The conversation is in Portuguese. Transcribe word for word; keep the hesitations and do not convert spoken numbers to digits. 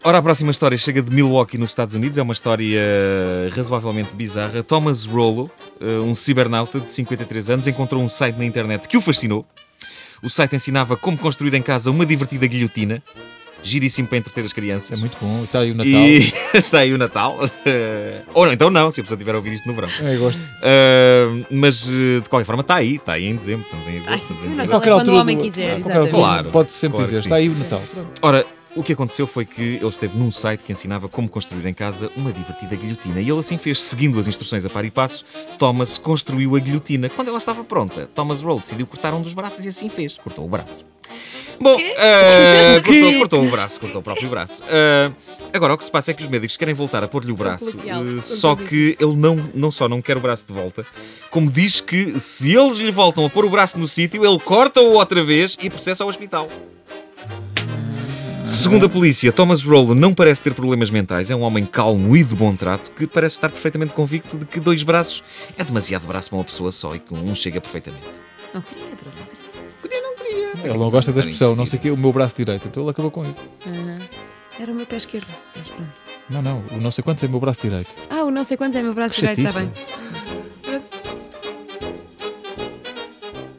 Ora, a próxima história chega de Milwaukee, nos Estados Unidos. É uma história razoavelmente bizarra. Thomas Rollo, um cibernauta de cinquenta e três anos, encontrou um site na internet que o fascinou. O site ensinava como construir em casa uma divertida guilhotina. Giríssimo para entreter as crianças. É muito bom. Está aí o Natal. E está aí o Natal. Ou não, então não, se a pessoa tiver a ouvir isto no verão. É, gosto. Uh, mas de qualquer forma está aí, está aí em dezembro. Estamos em agosto. Estamos em Natal dezembro. é quando o homem quiser, qualquer exatamente. altura Claro, pode sempre claro que dizer. sim. Está aí o Natal. Ora, o que aconteceu foi que ele esteve num site que ensinava como construir em casa uma divertida guilhotina. E ele assim fez, seguindo as instruções a par e passo. Thomas construiu a guilhotina. Quando ela estava pronta, Thomas Roll decidiu cortar um dos braços e assim fez. Cortou o braço. Bom, uh, cortou, cortou o braço, cortou o próprio braço. Uh, agora, o que se passa é que os médicos querem voltar a pôr-lhe o braço, uh, só que ele não, não só não quer o braço de volta, como diz que se eles lhe voltam a pôr o braço no sítio, ele corta-o outra vez e processa ao hospital. Segundo a polícia, Thomas Rollo não parece ter problemas mentais, é um homem calmo e de bom trato que parece estar perfeitamente convicto de que dois braços é demasiado braço para uma pessoa só e que um chega perfeitamente. Não queria, Bruno, não queria. Ele não gosta da expressão, não sei o quê, o meu braço direito. Então ele acabou com isso. Uhum. Era o meu pé esquerdo. Mas pronto. Não, não, o não sei quantos é o meu braço direito. Ah, o não sei quantos é o meu braço Que direito, está chatice, bem.